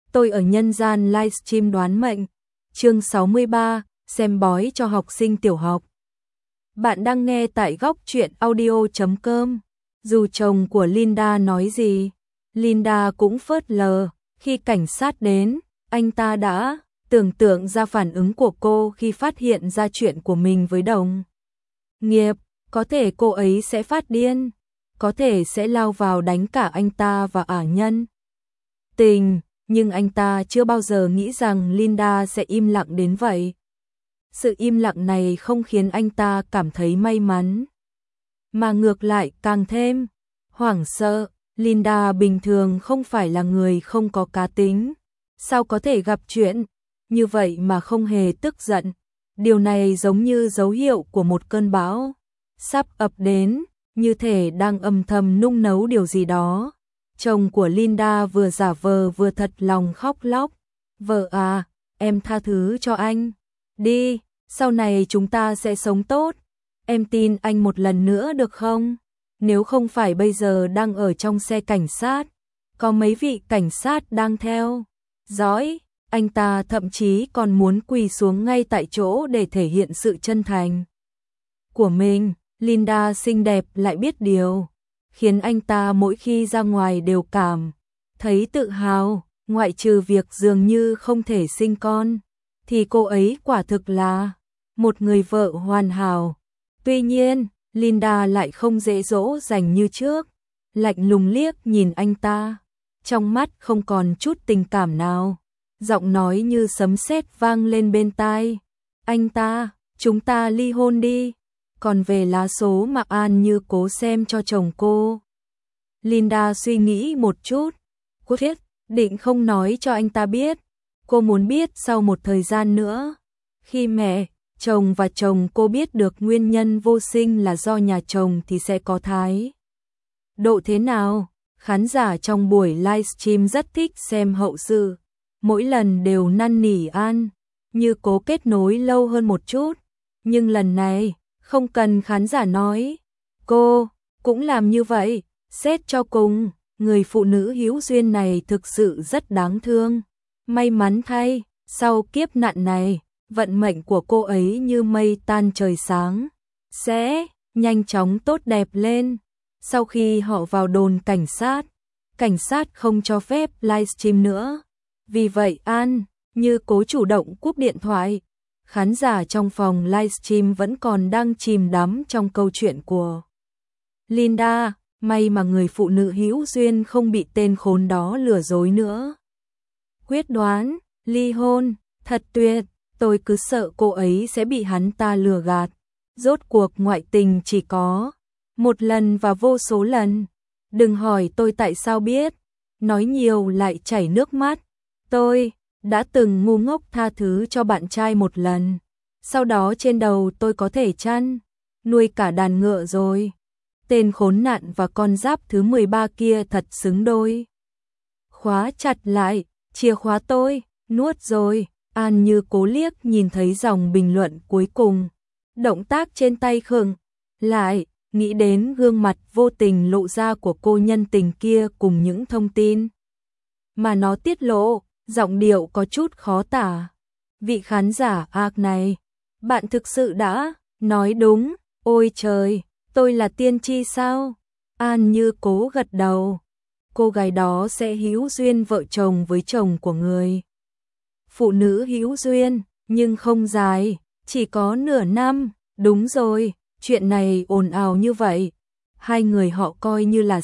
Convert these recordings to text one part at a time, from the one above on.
Tôi ở nhân gian livestream đoán mệnh. Chương 63, xem bói cho học sinh tiểu học. Bạn đang nghe tại góc truyện audio.com. Dù chồng của Linda nói gì, Linda cũng phớt lờ. Khi cảnh sát đến, anh ta đã tưởng tượng ra phản ứng của cô khi phát hiện ra chuyện của mình với đồng nghiệp. Có thể cô ấy sẽ phát điên, có thể sẽ lao vào đánh cả anh ta và ả nhân tình, nhưng anh ta chưa bao giờ nghĩ rằng Linda sẽ im lặng đến vậy. Sự im lặng này không khiến anh ta cảm thấy may mắn, mà ngược lại càng thêm hoảng sợ. Linda bình thường không phải là người không có cá tính, sao có thể gặp chuyện như vậy mà không hề tức giận. Điều này giống như dấu hiệu của một cơn bão sắp ập đến, như thể đang âm thầm nung nấu điều gì đó. Chồng của Linda vừa giả vờ vừa thật lòng khóc lóc. Vợ à, em tha thứ cho anh đi, sau này chúng ta sẽ sống tốt. Em tin anh một lần nữa được không? Nếu không phải bây giờ đang ở trong xe cảnh sát, có mấy vị cảnh sát đang theo dõi, anh ta thậm chí còn muốn quỳ xuống ngay tại chỗ để thể hiện sự chân thành của mình. Linda xinh đẹp lại biết điều, khiến anh ta mỗi khi ra ngoài đều cảm thấy tự hào, ngoại trừ việc dường như không thể sinh con, thì cô ấy quả thực là một người vợ hoàn hảo. Tuy nhiên, Linda lại không dễ dỗ dành như trước, lạnh lùng liếc nhìn anh ta, trong mắt không còn chút tình cảm nào. Giọng nói như sấm sét vang lên bên tai anh ta, chúng ta ly hôn đi. Còn về lá số mà An Như cố xem cho chồng cô, Linda suy nghĩ một chút, cô thiết định không nói cho anh ta biết. Cô muốn biết sau một thời gian nữa, khi mẹ, chồng và chồng cô biết được nguyên nhân vô sinh là do nhà chồng thì sẽ có thái độ thế nào. Khán giả trong buổi livestream rất thích xem hậu sự, mỗi lần đều năn nỉ An Như cố kết nối lâu hơn một chút, nhưng lần này không cần khán giả nói, cô cũng làm như vậy. Xét cho cùng, người phụ nữ hữu duyên này thực sự rất đáng thương. May mắn thay, sau kiếp nạn này, vận mệnh của cô ấy như mây tan trời sáng, sẽ nhanh chóng tốt đẹp lên. Sau khi họ vào đồn cảnh sát không cho phép livestream nữa. Vì vậy An Như cố chủ động cúp điện thoại. Khán giả trong phòng livestream vẫn còn đang chìm đắm trong câu chuyện của Linda. May mà người phụ nữ hữu duyên không bị tên khốn đó lừa dối nữa. Quyết đoán ly hôn, thật tuyệt. Tôi cứ sợ cô ấy sẽ bị hắn ta lừa gạt. Rốt cuộc ngoại tình chỉ có một lần và vô số lần. Đừng hỏi tôi tại sao biết, nói nhiều lại chảy nước mắt. Tôi đã từng ngu ngốc tha thứ cho bạn trai một lần, sau đó trên đầu tôi có thể chăn nuôi cả đàn ngựa rồi. Tên khốn nạn và con giáp thứ 13 kia thật xứng đôi. Khóa chặt lại, chìa khóa tôi nuốt rồi. An Như cố liếc nhìn thấy dòng bình luận cuối cùng, động tác trên tay khựng lại, nghĩ đến gương mặt vô tình lộ ra của cô nhân tình kia cùng những thông tin mà nó tiết lộ. Giọng điệu có chút khó tả. Vị khán giả ác này, bạn thực sự đã nói đúng. Ôi trời, tôi là tiên tri sao? An Như cố gật đầu. Cô gái đó sẽ hữu duyên vợ chồng với chồng của người phụ nữ hữu duyên, nhưng không dài, chỉ có nửa năm. Đúng rồi, chuyện này ồn ào như vậy, hai người họ coi như là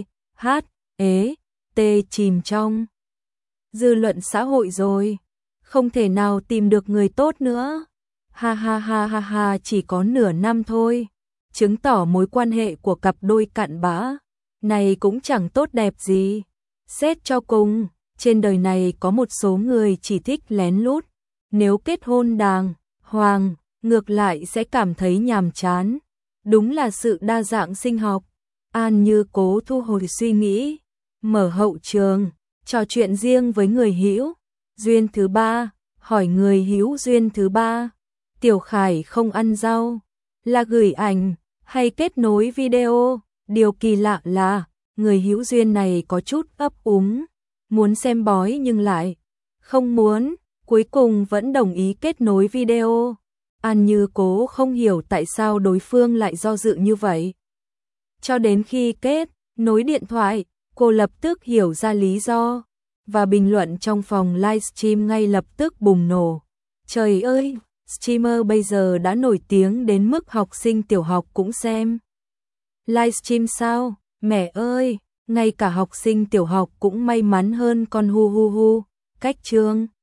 T chìm trong dư luận xã hội rồi, không thể nào tìm được người tốt nữa. Ha ha ha ha ha, chỉ có nửa năm thôi, chứng tỏ mối quan hệ của cặp đôi cặn bã này cũng chẳng tốt đẹp gì. Xét cho cùng, trên đời này có một số người chỉ thích lén lút, nếu kết hôn đàng hoàng, ngược lại sẽ cảm thấy nhàm chán. Đúng là sự đa dạng sinh học. An Như cố thu hồi suy nghĩ, mở hậu trường, trò chuyện riêng với người hữu duyên thứ ba, hỏi người hữu duyên thứ ba, Tiểu Khải không ăn rau, là gửi ảnh hay kết nối video. Điều kỳ lạ là người hữu duyên này có chút ấp úng, muốn xem bói nhưng lại không muốn, cuối cùng vẫn đồng ý kết nối video. An Như cố không hiểu tại sao đối phương lại do dự như vậy. Cho đến khi kết nối điện thoại, cô lập tức hiểu ra lý do, và bình luận trong phòng livestream ngay lập tức bùng nổ. Trời ơi, streamer bây giờ đã nổi tiếng đến mức học sinh tiểu học cũng xem. Livestream sao? Mẹ ơi, ngay cả học sinh tiểu học cũng may mắn hơn con hu hu hu. Cách chương